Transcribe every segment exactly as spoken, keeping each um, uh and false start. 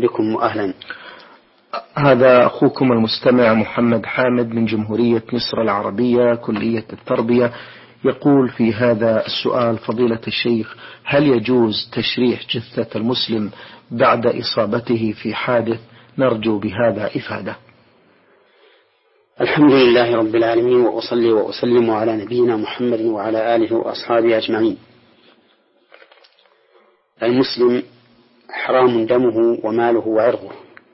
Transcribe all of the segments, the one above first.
بكم وأهلا. هذا أخوكم المستمع محمد حامد من جمهورية مصر العربية كلية التربية، يقول في هذا السؤال: فضيلة الشيخ، هل يجوز تشريح جثة المسلم بعد إصابته في حادث؟ نرجو بهذا إفادة. الحمد لله رب العالمين، وأصلي وأسلم على نبينا محمد وعلى آله وأصحابه أجمعين. المسلم حرام دمه وماله وعرضه،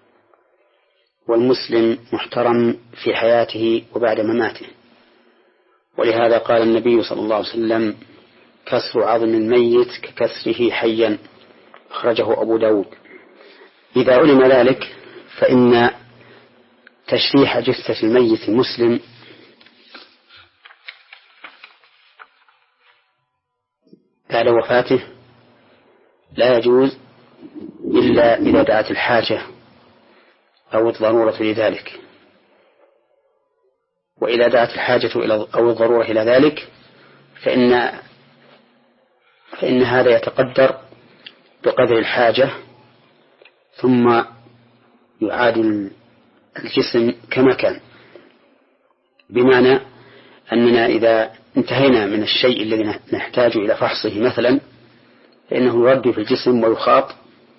والمسلم محترم في حياته وبعد مماته، ولهذا قال النبي صلى الله عليه وسلم: كسر عظم الميت ككسره حيا، أخرجه أبو داود. إذا علم ذلك فإن تشريح جثة الميت المسلم بعد وفاته لا يجوز إلا إذا دعت الحاجة أو الضرورة لذلك، وإذا دعت الحاجة أو الضرورة إلى ذلك فإن فإن هذا يتقدر بقدر الحاجة، ثم يعاد الجسم كما كان، بمعنى أننا إذا انتهينا من الشيء الذي نحتاج إلى فحصه مثلا فإنه يرد في الجسم ويخاط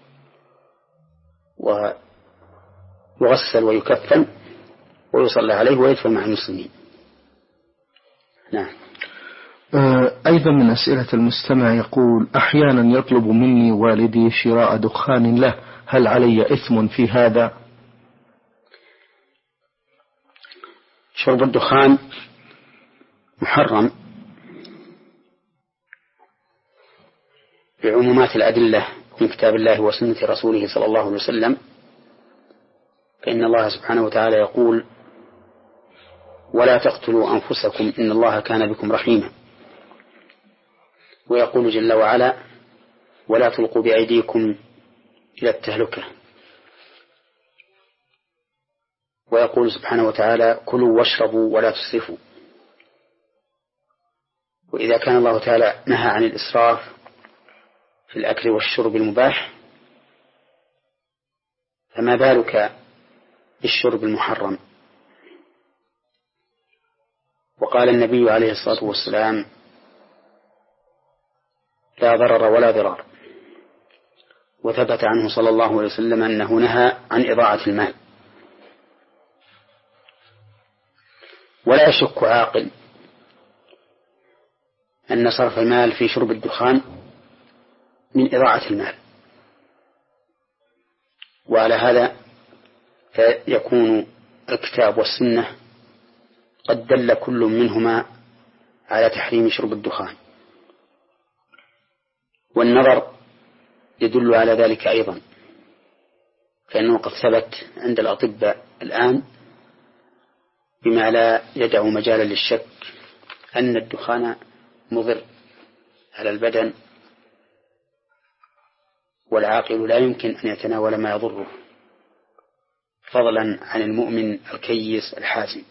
ويغسل ويكفن ويصلى عليه ويدفن مع المسلمين. نعم. أيضا من أسئلة المستمع يقول: أحيانا يطلب مني والدي شراء دخان له، هل علي إثم في هذا؟ شرب الدخان محرم بعمومات الأدلة من كتاب الله وسنة رسوله صلى الله عليه وسلم، فإن الله سبحانه وتعالى يقول: ولا تقتلوا أنفسكم إن الله كان بكم رحيما، ويقول جل وعلا: ولا تلقوا بأيديكم إلى التهلكة، ويقول سبحانه وتعالى: كلوا واشربوا ولا تسرفوا. وإذا كان الله تعالى نهى عن الإسراف في الأكل والشرب المباح، فما بالك بالشرب المحرم؟ وقال النبي عليه الصلاة والسلام: لا ضرر ولا ضرار. وثبت عنه صلى الله عليه وسلم أنه نهى عن إضاعة المال. ولا يشك عاقل أن صرف المال في شرب الدخان من إضاعة المال، وعلى هذا فيكون الكتاب والسنة قد دل كل منهما على تحريم شرب الدخان، والنظر يدل على ذلك أيضا، فإنه قد ثبت عند الأطباء الآن بما لا يدع مجالا للشك أن الدخان مضر على البدن، والعاقل لا يمكن أن يتناول ما يضره، فضلا عن المؤمن الكيس الحازم.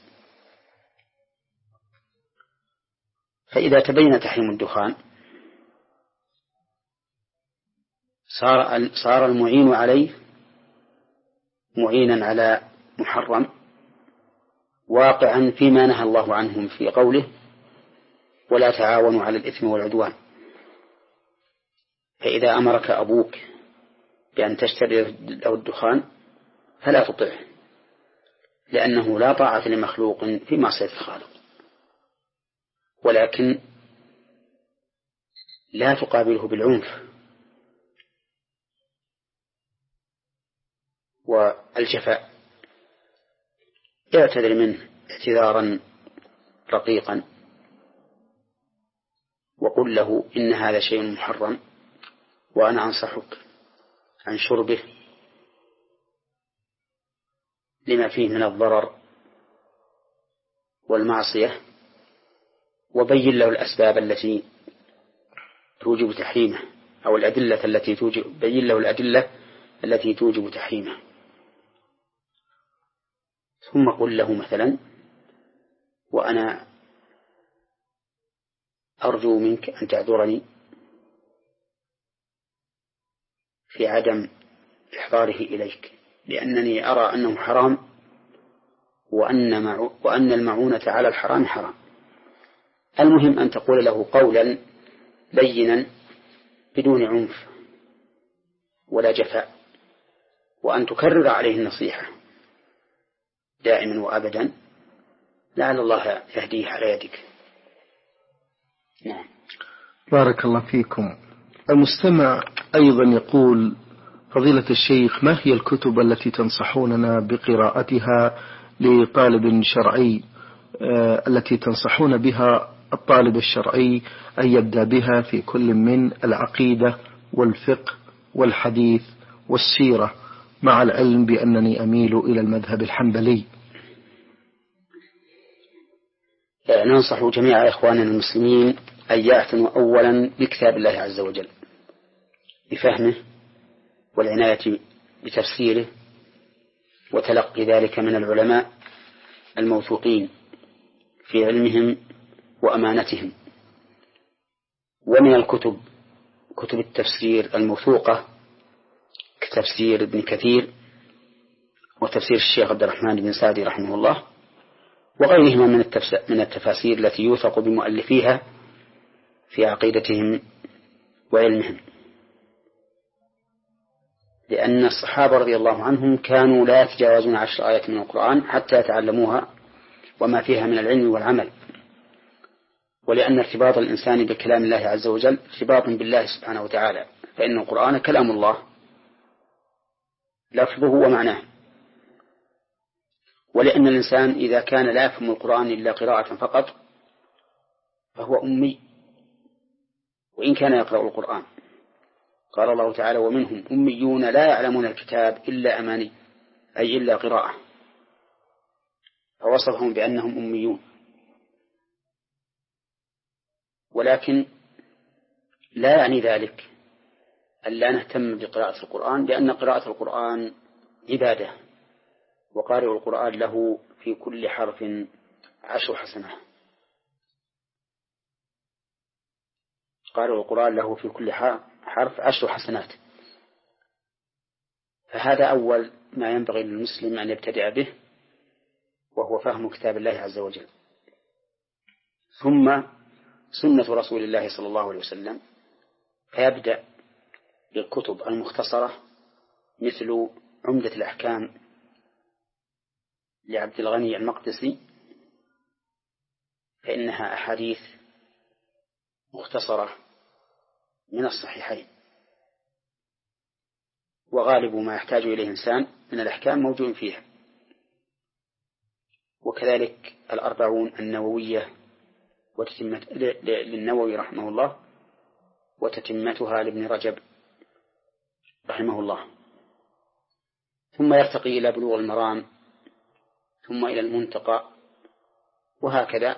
فإذا تبين تحريم الدخان صار صار المعين عليه معينا على محرم، واقعا فيما نهى الله عنهم في قوله: ولا تعاونوا على الإثم والعدوان. فإذا أمرك أبوك بأن تشتري له الدخان فلا تطعه، لأنه لا طاعة لمخلوق في معصية الخالق، ولكن لا تقابله بالعنف والجفاء. اعتذر منه اعتذارا رقيقا، وقل له: إن هذا شيء محرم، وأنا أنصحك عن شربه لما فيه من الضرر والمعصية، وبين له الأسباب التي توجب تحريمه، أو الأدلة التي توجب بين له الأدلة التي توجب تحريمه. ثم قل له مثلا: وأنا أرجو منك أن تعذرني في عدم إحضاره إليك، لأنني أرى أنه حرام، وأن, مع وأن المعونة على الحرام حرام. المهم أن تقول له قولا بينا بدون عنف ولا جفاء، وأن تكرر عليه النصيحة دائما وأبدا، لعل الله يهديه على يدك. نعم. بارك الله فيكم. المستمع أيضا يقول: فضيلة الشيخ، ما هي الكتب التي تنصحوننا بقراءتها لطالب شرعي آه التي تنصحون بها الطالب الشرعي أن يبدأ بها في كل من العقيدة والفقه والحديث والسيرة، مع العلم بأنني أميل إلى المذهب الحنبلي؟ ننصح جميع إخواننا المسلمين أن يعتنوا أولا بكتاب الله عز وجل، بفهمه والعناية بتفسيره، وتلقي ذلك من العلماء الموثوقين في علمهم وأمانتهم. ومن الكتب كتب التفسير الموثوقة كتفسير ابن كثير وتفسير الشيخ عبد الرحمن بن سعدي رحمه الله، وغيرهما من التفاسير التي يوثق بمؤلفيها في عقيدتهم وعلمهم، لأن الصحابة رضي الله عنهم كانوا لا يتجاوزون عشر آيات من القرآن حتى يتعلموها وما فيها من العلم والعمل. ولأن ارتباط الإنسان بكلام الله عز وجل ارتباط بالله سبحانه وتعالى، فإن القرآن كلام الله لفظه ومعناه. ولأن الإنسان إذا كان لا يفهم القرآن إلا قراءة فقط فهو أمي وإن كان يقرأ القرآن. قال الله تعالى: ومنهم أميون لا يعلمون الكتاب إلا أماني، أي إلا قراءة، فوصفهم بأنهم أميون. ولكن لا يعني ذلك أن لا نهتم بقراءة القرآن، لأن قراءة القرآن عبادة، وقارئ القرآن له في كل حرف عشر حسنات. قارئ القرآن له في كل حرف عشر حسنات. فهذا أول ما ينبغي للمسلم أن يبتدئ به، وهو فهم كتاب الله عز وجل. ثم سنة رسول الله صلى الله عليه وسلم، فيبدأ بالكتب المختصرة مثل عمدة الأحكام لعبد الغني المقدسي، فإنها أحاديث مختصرة من الصحيحين، وغالب ما يحتاج إليه إنسان من الأحكام موجود فيها. وكذلك الأربعون النووية وتتمة للنووي رحمه الله، وتتمتها لابن رجب رحمه الله، ثم يرتقي إلى بلوغ المرام، ثم إلى المنتقى، وهكذا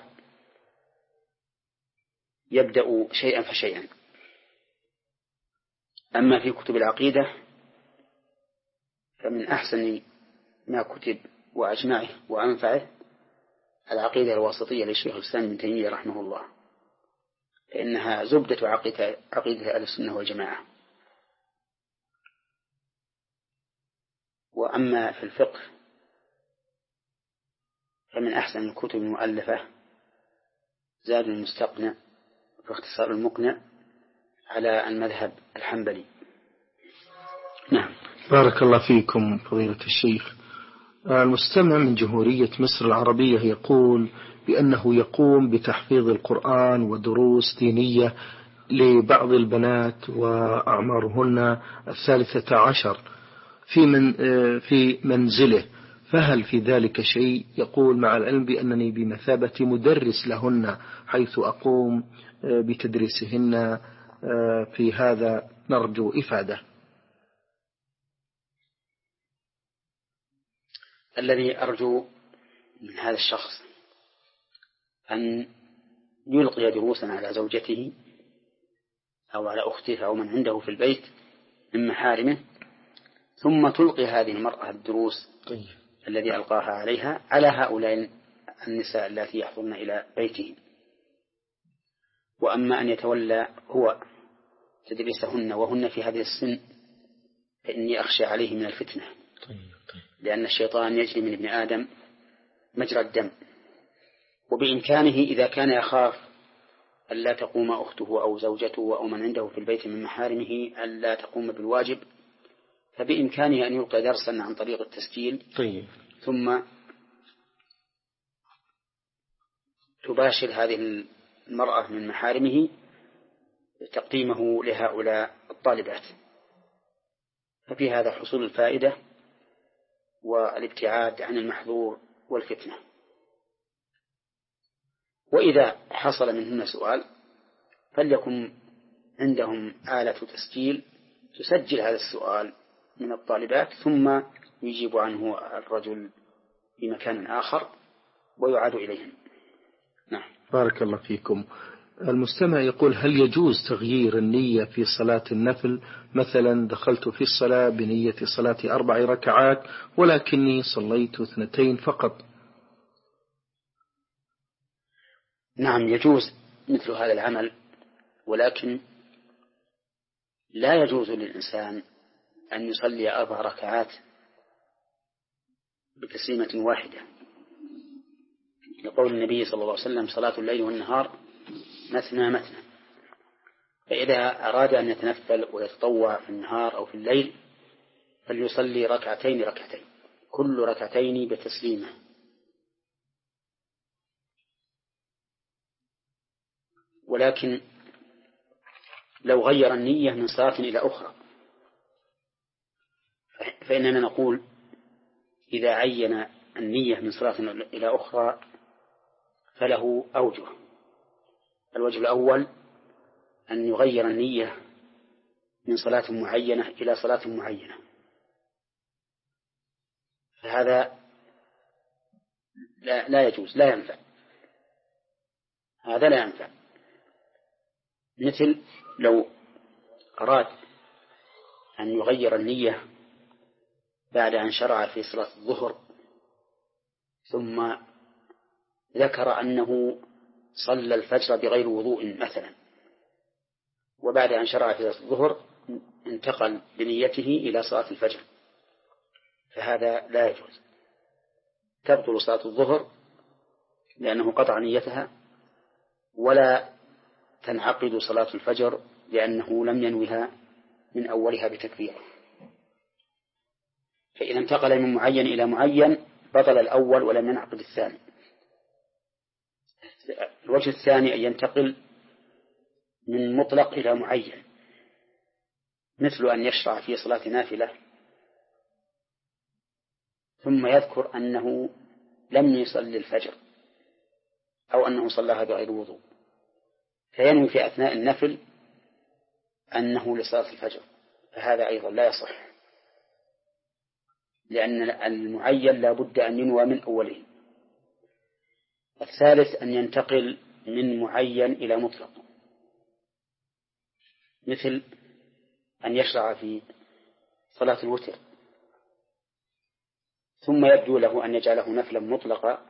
يبدأ شيئا فشيئا. أما في كتب العقيدة فمن أحسن ما كتب وأجمعه وأنفعه العقيدة الواسطية للشيخ الإسلام ابن تيمية رحمه الله، فإنها زبدة عقيدة عقيدة أهل السنة والجماعة. وأما في الفقه فمن أحسن الكتب المؤلفة زاد المستقنع في اختصار المقنع على المذهب الحنبلي. نعم. بارك الله فيكم فضيلة الشيخ. المستمع من جمهورية مصر العربية يقول بأنه يقوم بتحفيظ القرآن ودروس دينية لبعض البنات وأعمارهن الثالثة عشر في من في منزله، فهل في ذلك شيء؟ يقول: مع العلم بأنني بمثابة مدرس لهن، حيث أقوم بتدريسهن في هذا، نرجو إفادة. الذي أرجو من هذا الشخص أن يلقي دروسا على زوجته أو على أخته أو من عنده في البيت من محارمه، ثم تلقي هذه المرأة الدروس طيب. الذي ألقاها عليها على هؤلاء النساء التي يحضرن إلى بيته. وأما أن يتولى هو تدريسهن وهن في هذه السن فإني أخشى عليه من الفتنة. طيب طيب. لأن الشيطان يجري من ابن آدم مجرى الدم، وبإمكانه إذا كان يخاف ألا تقوم أخته أو زوجته أو من عنده في البيت من محارمه ألا تقوم بالواجب، فبإمكانه أن يلقى درسا عن طريق التسجيل. طيب. ثم تباشر هذه المرأة من محارمه تقديمه لهؤلاء الطالبات، ففي هذا حصول الفائدة والابتعاد عن المحظور والفتنة. وإذا حصل منهن سؤال فليكن عندهم آلة تسجيل تسجل هذا السؤال من الطالبات، ثم يجيب عنه الرجل في مكان آخر ويعاد إليهم. نعم. بارك الله فيكم. المستمع يقول: هل يجوز تغيير النية في صلاة النفل؟ مثلا دخلت في الصلاة بنية صلاة أربع ركعات ولكني صليت اثنتين فقط. نعم، يجوز مثل هذا العمل، ولكن لا يجوز للإنسان أن يصلي أربع ركعات بتسليمة واحدة، لقول النبي صلى الله عليه وسلم: صلاة الليل والنهار مثنى مثنى. فإذا أراد أن يتنفل ويتطوع في النهار أو في الليل فليصلي ركعتين ركعتين، كل ركعتين بتسليمة. ولكن لو غير النية من صلاة إلى أخرى فإننا نقول إذا عين النية من صلاة إلى أخرى فله أوجه. الوجه الأول أن يغير النية من صلاة معينة إلى صلاة معينة، فهذا لا, لا يجوز، لا ينفع، هذا لا ينفع. مثل لو أراد أن يغير النية بعد أن شرع في صلاة الظهر ثم ذكر أنه صلى الفجر بغير وضوء مثلا، وبعد أن شرع في صلاة الظهر انتقل بنيته إلى صلاة الفجر، فهذا لا يجوز، تبطل صلاة الظهر لأنه قطع نيتها، ولا تنعقد صلاة الفجر لأنه لم ينوها من أولها بتكبير. فإذا انتقل من معين إلى معين بطل الأول ولم ينعقد الثاني. الوجه الثاني أن ينتقل من مطلق إلى معين، مثل أن يشرع في صلاة نافلة ثم يذكر أنه لم يصلي الفجر أو أنه صلاها بغير وضوء، فينوي في أثناء النفل أنه لصلاة الفجر، فهذا أيضا لا يصح، لأن المعين لا بد أن ينوى من أوله. الثالث أن ينتقل من معين إلى مطلق، مثل أن يشرع في صلاة الوتر ثم يبدو له أن يجعله نفلا مطلقا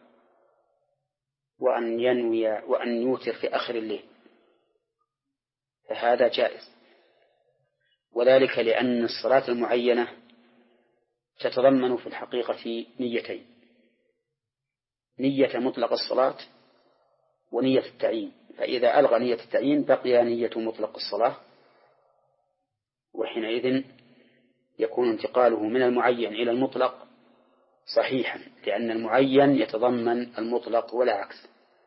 وأن ينوي وأن يوتر في آخر الليل، فهذا جائز، وذلك لأن الصلاة المعينة تتضمن في الحقيقة نيتين: نية مطلق الصلاة ونية التعيين، فإذا ألغى نية التعيين بقي نية مطلق الصلاة، وحينئذ يكون انتقاله من المعين إلى المطلق صحيحا، لأن المعين يتضمن المطلق ولا عكس.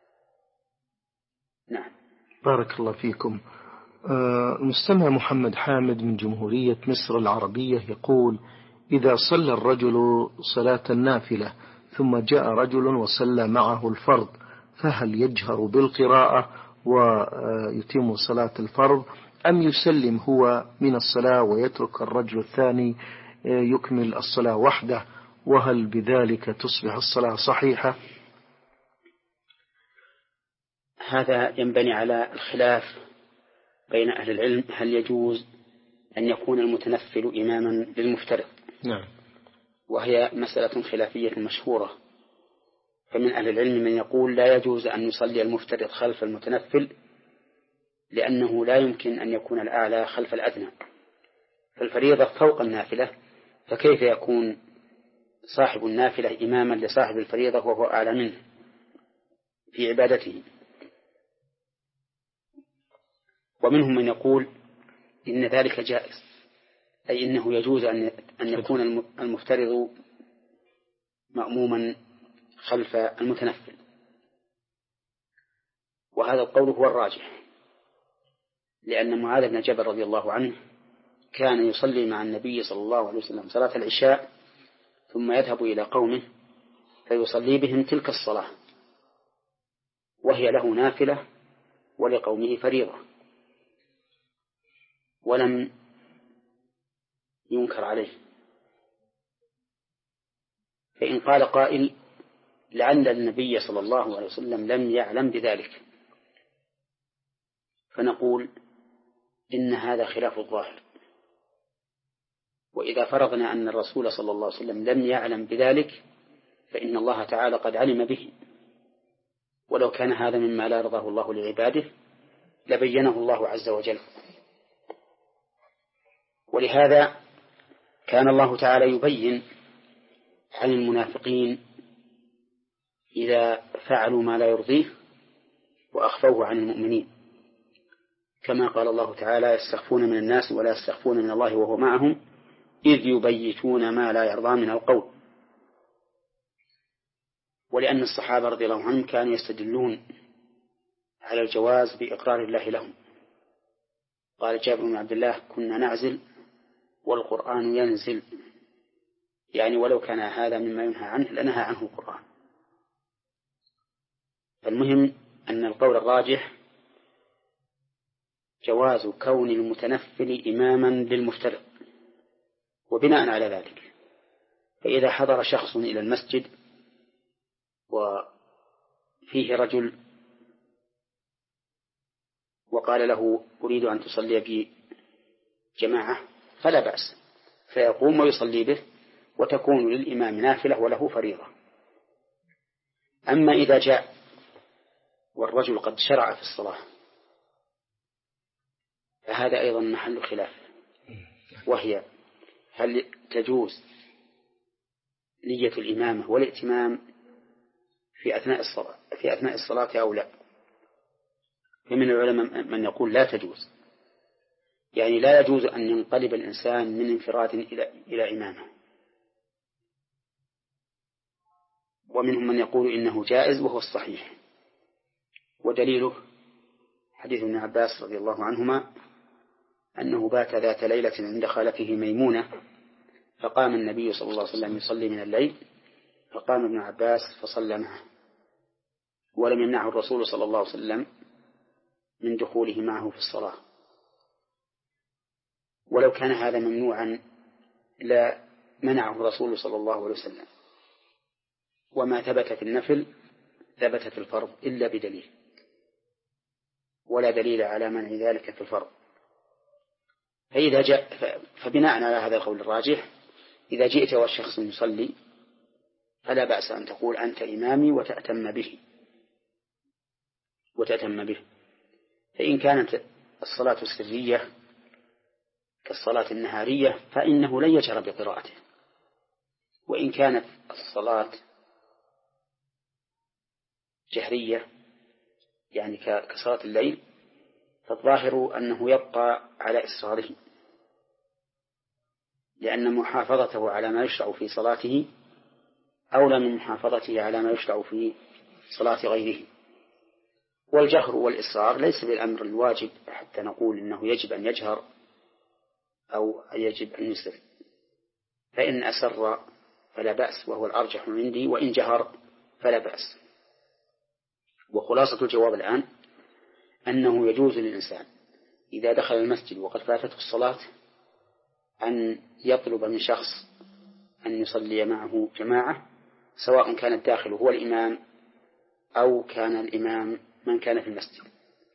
نعم. بارك الله فيكم. المستمع محمد حامد من جمهورية مصر العربية يقول: إذا صلى الرجل صلاة النافلة ثم جاء رجل وصلى معه الفرض فهل يجهر بالقراءة ويتم صلاة الفرض أم يسلم هو من الصلاة ويترك الرجل الثاني يكمل الصلاة وحده، وهل بذلك تصبح الصلاة صحيحة؟ هذا ينبني على الخلاف بين أهل العلم، هل يجوز أن يكون المتنفل إماما للمفترض؟ نعم. وهي مسألة خلافية مشهورة، فمن أهل العلم من يقول لا يجوز أن يصلي المفترض خلف المتنفل، لأنه لا يمكن أن يكون الأعلى خلف الأدنى، فالفريضة فوق النافلة، فكيف يكون صاحب النافلة إماما لصاحب الفريضة وهو أعلى منه في عبادته؟ ومنهم من يقول إن ذلك جائز، أي إنه يجوز أن يكون المفترض مأموما خلف المتنفل، وهذا القول هو الراجح، لأن معاذ بن جبل رضي الله عنه كان يصلي مع النبي صلى الله عليه وسلم صلاة العشاء ثم يذهب إلى قومه فيصلي بهم تلك الصلاة وهي له نافلة ولقومه فريضة، ولم ينكر عليه. فإن قال قائل لعل النبي صلى الله عليه وسلم لم يعلم بذلك، فنقول إن هذا خلاف الظاهر، وإذا فرضنا أن الرسول صلى الله عليه وسلم لم يعلم بذلك فإن الله تعالى قد علم به، ولو كان هذا مما لا يرضاه الله لعباده لبينه الله عز وجل. ولهذا كان الله تعالى يبين عن المنافقين إذا فعلوا ما لا يرضيه وأخفوه عن المؤمنين، كما قال الله تعالى يستخفون من الناس ولا يستخفون من الله وهو معهم إذ يبيتون ما لا يرضى من القول. ولأن الصحابة رضي الله عنهم كانوا يستدلون على الجواز بإقرار الله لهم. قال جابر بن عبد الله كنا نعزل والقرآن ينزل، يعني ولو كان هذا مما ينهى عنه لنهى عنه القرآن. فالمهم أن القول الراجح جواز كون المتنفل إماما للمفترض. وبناء على ذلك فإذا حضر شخص إلى المسجد وفيه رجل وقال له أريد أن تصلي بي جماعة فلا بأس، فيقوم ويصلي به وتكون للإمام نافلة وله فريضة. أما إذا جاء والرجل قد شرع في الصلاة فهذا أيضا محل خلاف، وهي هل تجوز نية الإمامة والائتمام في أثناء الصلاة في أثناء الصلاة أو لا؟ فمن العلماء من يقول لا تجوز، يعني لا يجوز أن ينقلب الإنسان من انفراد إلى إلى إمامة. ومنهم من يقول إنه جائز وهو الصحيح، ودليله حديث ابن عباس رضي الله عنهما أنه بات ذات ليلة عند خالته ميمونة فقام النبي صلى الله عليه وسلم يصلي من الليل فقام ابن عباس فصلى معه، ولم يمنعه الرسول صلى الله عليه وسلم من دخوله معه في الصلاة. ولو كان هذا ممنوعا لا منعه الرسول صلى الله عليه وسلم، وما ثبت في النفل ثبت في الفرض إلا بدليل، ولا دليل على منع ذلك في الفرض. فإذا جاء فبناء على هذا القول الراجح إذا جئت والشخص يصلي فلا بأس أن تقول أنت إمامي وتأتم به وتأتم به. فإن كانت الصلاة السرية كالصلاة النهارية فإنه لن يجهر بقراءته، وإن كانت الصلاة جهرية يعني كصلاة الليل فالظاهر أنه يبقى على إصراره، لأن محافظته على ما يشرع في صلاته أولى من محافظته على ما يشرع في صلاة غيره. والجهر والإصرار ليس بالأمر الواجب حتى نقول إنه يجب أن يجهر أو يجب أن يسر، فإن أسر فلا بأس وهو الأرجح عندي، وإن جهر فلا بأس. وخلاصة الجواب الآن أنه يجوز للإنسان إذا دخل المسجد وقد فاتته الصلاة أن يطلب من شخص أن يصلي معه جماعة، سواء كان الداخل هو الإمام أو كان الإمام من كان في المسجد.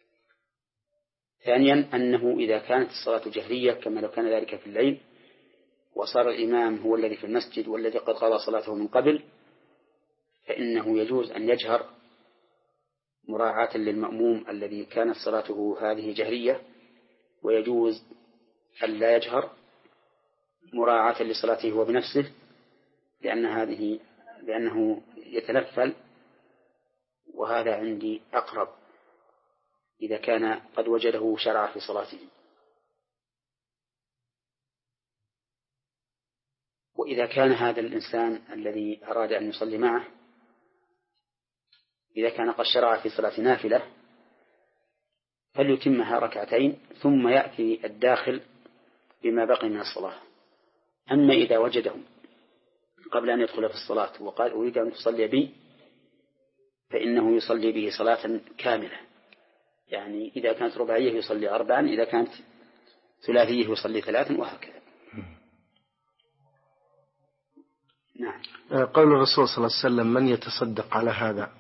ثانيا أنه إذا كانت الصلاة جهرية كما لو كان ذلك في الليل وصار الإمام هو الذي في المسجد والذي قد قضى صلاته من قبل فإنه يجوز أن يجهر مراعاة للمأموم الذي كانت صلاته هذه جهرية، ويجوز أن لا يجهر مراعاة لصلاته هو بنفسه، لأن هذه لأنه يتنفل، وهذا عندي أقرب إذا كان قد وجده شرع في صلاته. وإذا كان هذا الإنسان الذي أراد أن يصلي معه إذا كان قد شرع في صلاة نافلة فليتمها ركعتين ثم يأتي الداخل بما بقي من الصلاة. أما إذا وجده قبل أن يدخل في الصلاة وقال أريد أن تصلي بي فإنه يصلي به صلاة كاملة، يعني إذا كانت رباعية يصلي أربعا، إذا كانت ثلاثية يصلي ثلاثا، وهكذا. نعم. قول الرسول صلى الله عليه وسلم: من يتصدق على هذا؟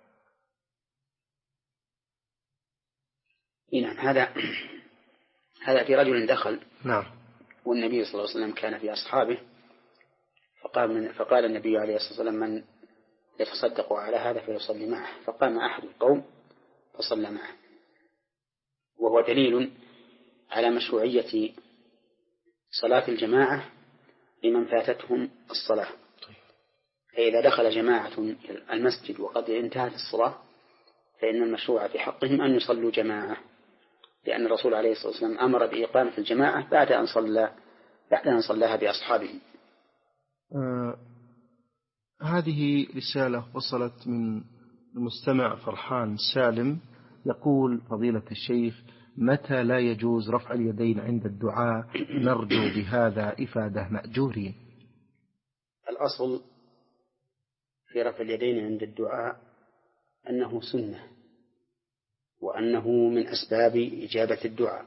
نعم، هذا هذا في رجل دخل. نعم. والنبي صلى الله عليه وسلم كان في أصحابه، فقال, من فقال النبي عليه الصلاة والسلام: من يتصدق على هذا فيصلي معه، فقام أحد القوم فصلى معه، وهو دليل على مشروعية صلاة الجماعة لمن فاتتهم الصلاة. فإذا دخل جماعة المسجد وقد انتهت الصلاة فإن المشروع في حقهم أن يصلوا جماعة، لأن الرسول عليه الصلاة والسلام أمر بإقامة الجماعة بعد أن صلى بعد أن صلاها بأصحابه. آه هذه رسالة وصلت من المستمع فرحان سالم، يقول: فضيلة الشيخ، متى لا يجوز رفع اليدين عند الدعاء؟ نرجو بهذا إفادة مأجورين. الأصل في رفع اليدين عند الدعاء أنه سنة، وأنه من أسباب إجابة الدعاء،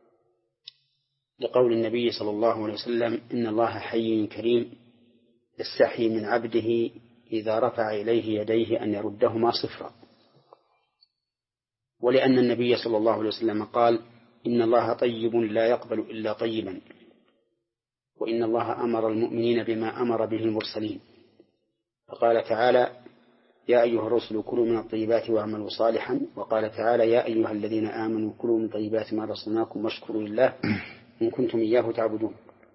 لقول النبي صلى الله عليه وسلم: إن الله حي كريم يستحي من عبده إذا رفع إليه يديه أن يردهما صفرا. ولأن النبي صلى الله عليه وسلم قال: إن الله طيب لا يقبل إلا طيبا، وإن الله أمر المؤمنين بما أمر به المرسلين، فقال تعالى: يا أيها الرسل كلوا من الطيبات واعملوا صالحا، وقال تعالى: يا أيها الذين آمنوا كلوا من طيبات ما رزقناكم واشكروا لله إن كنتم إياه تعبدون.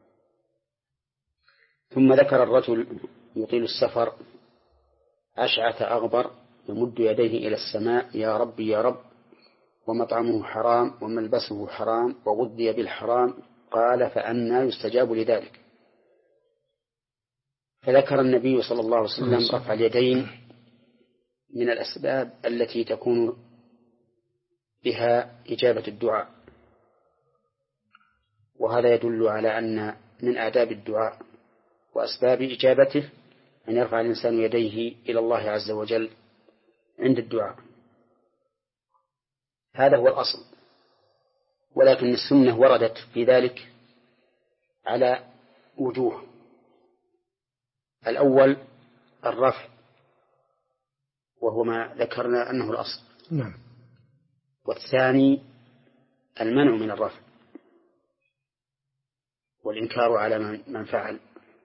ثم ذكر الرجل يطيل السفر أشعث أغبر يمد يديه إلى السماء: يا رب يا رب، ومطعمه حرام وملبسه حرام وغذي بالحرام، قال: فأنى يستجاب لذلك؟ فذكر النبي صلى الله عليه وسلم رفع اليدين من الأسباب التي تكون بها إجابة الدعاء، وهذا يدل على أن من آداب الدعاء وأسباب إجابته أن يرفع الإنسان يديه إلى الله عز وجل عند الدعاء. هذا هو الأصل، ولكن السنة وردت في ذلك على وجوه. الأول الرفع، وهو ما ذكرنا أنه الأصل. نعم. والثاني المنع من الرفع والإنكار على من فعل،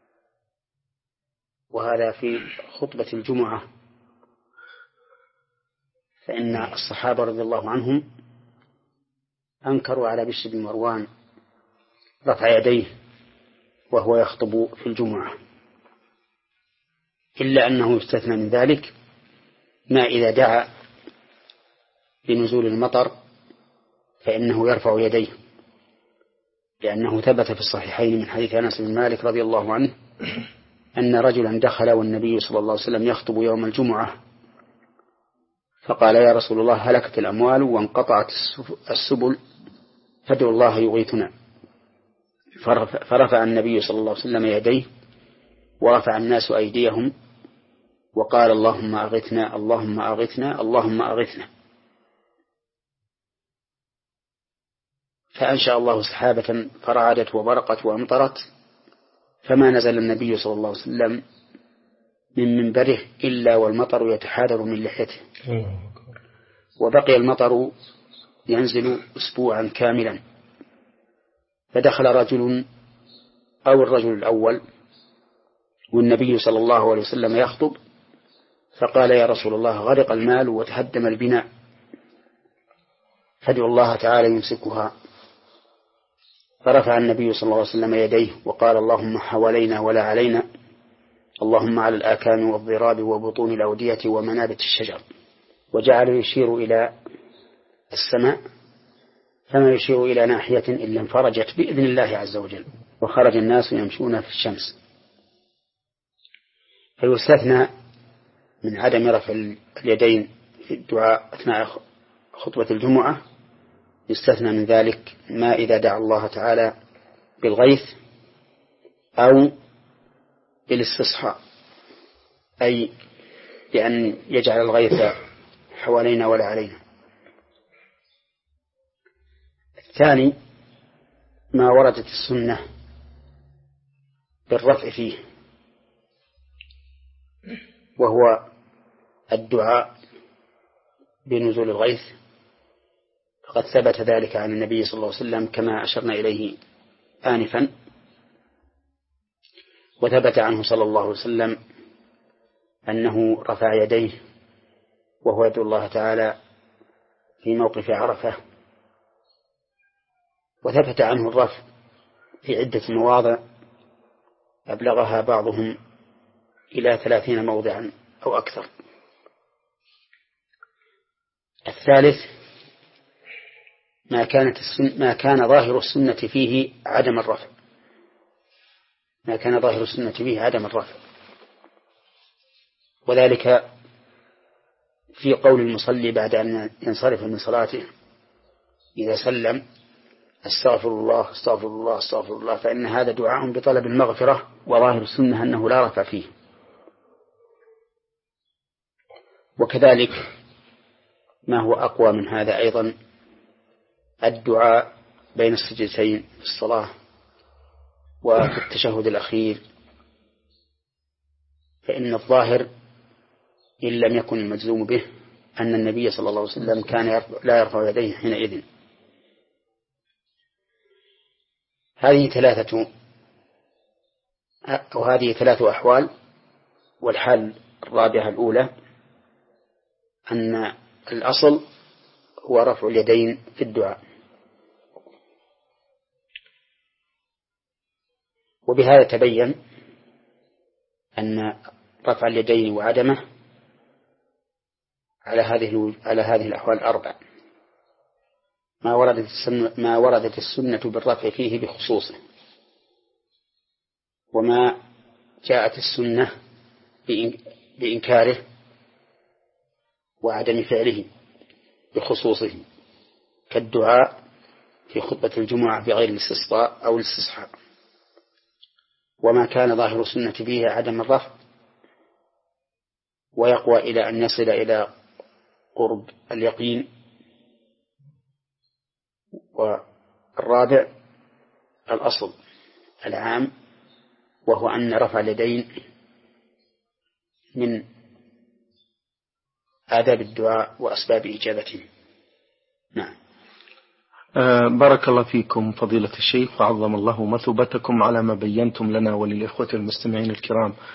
وهذا في خطبة الجمعة، فإن الصحابة رضي الله عنهم أنكروا على بشر بن مروان رفع يديه وهو يخطب في الجمعة، إلا أنه يستثنى من ذلك ما إذا دعا بنزول المطر فإنه يرفع يديه، لأنه ثبت في الصحيحين من حديث أنس بن مالك رضي الله عنه أن رجلا دخل والنبي صلى الله عليه وسلم يخطب يوم الجمعة، فقال: يا رسول الله، هلكت الأموال وانقطعت السبل، فادعوا الله يغيثنا. فرفع النبي صلى الله عليه وسلم يديه، ورفع الناس أيديهم، وقال: اللهم أغثنا اللهم أغثنا اللهم أغثنا. فأنشأ الله سحابة فرعدت وبرقت وأمطرت، فما نزل النبي صلى الله عليه وسلم من منبره إلا والمطر يتحادر من لحيته، وبقي المطر ينزل أسبوعا كاملا. فدخل رجل أو الرجل الأول والنبي صلى الله عليه وسلم يخطب، فقال: يا رسول الله، غرق المال وتهدم البناء، فادعوا الله تعالى يمسكها. فرفع النبي صلى الله عليه وسلم يديه وقال اللهم حوالينا ولا علينا، اللهم على الآكام والضراب وبطون الأودية ومنابت الشجر، وجعل يشير إلى السماء، فما يشير إلى ناحية إلا انفرجت بإذن الله عز وجل، وخرج الناس يمشون في الشمس. فيستثنى من عدم رفع اليدين في الدعاء أثناء خطبة الجمعة، يستثنى من ذلك ما إذا دعا الله تعالى بالغيث أو بالاستصحاء، أي بأن يجعل الغيث حوالينا ولا علينا. الثاني ما وردت السنة بالرفع فيه، وهو الدعاء بنزول الغيث، فقد ثبت ذلك عن النبي صلى الله عليه وسلم كما أشرنا إليه آنفا، وثبت عنه صلى الله عليه وسلم أنه رفع يديه وهو يدعو الله تعالى في موقف عرفة، وثبت عنه الرفع في عدة مواضع أبلغها بعضهم إلى ثلاثين موضعا أو أكثر. الثالث ما كانت السن ما كان ظاهر السنة فيه عدم الرفع، ما كان ظاهر السنة فيه عدم الرفع، وذلك في قول المصلي بعد أن ينصرف من صلاته إذا سلم استغفر الله استغفر الله استغفر الله، فإن هذا دعاء بطلب المغفرة، وظاهر السنة أنه لا رفع فيه. وكذلك ما هو أقوى من هذا أيضا الدعاء بين السجدتين في الصلاة وفي التشهد الأخير، فإن الظاهر إن لم يكن المجزوم به أن النبي صلى الله عليه وسلم كان لا يرفع يديه حينئذ. هذه ثلاثة أو هذه ثلاث أحوال. والحال الرابعة الأولى أن الأصل هو رفع اليدين في الدعاء، وبهذا تبين أن رفع اليدين وعدمه على هذه على هذه الأحوال الأربع، ما وردت السنة ما وردت السنة بالرفع فيه بخصوصه، وما جاءت السنة بإنكاره وعدم فعله بخصوصه، كالدعاء في خطبة الجمعة بغير الاستسقاء أو الاستصحاء. وما كان ظاهر السنة فيه عدم الرفع ويقوى إلى أن يصل إلى قرب اليقين. والرابع الأصل العام، وهو أن رفع اليدين من آداب الدعاء وأسباب إجابته. نعم. آه بارك الله فيكم فضيلة الشيخ، وعظم الله مثوبتكم على ما بينتم لنا وللإخوة المستمعين الكرام.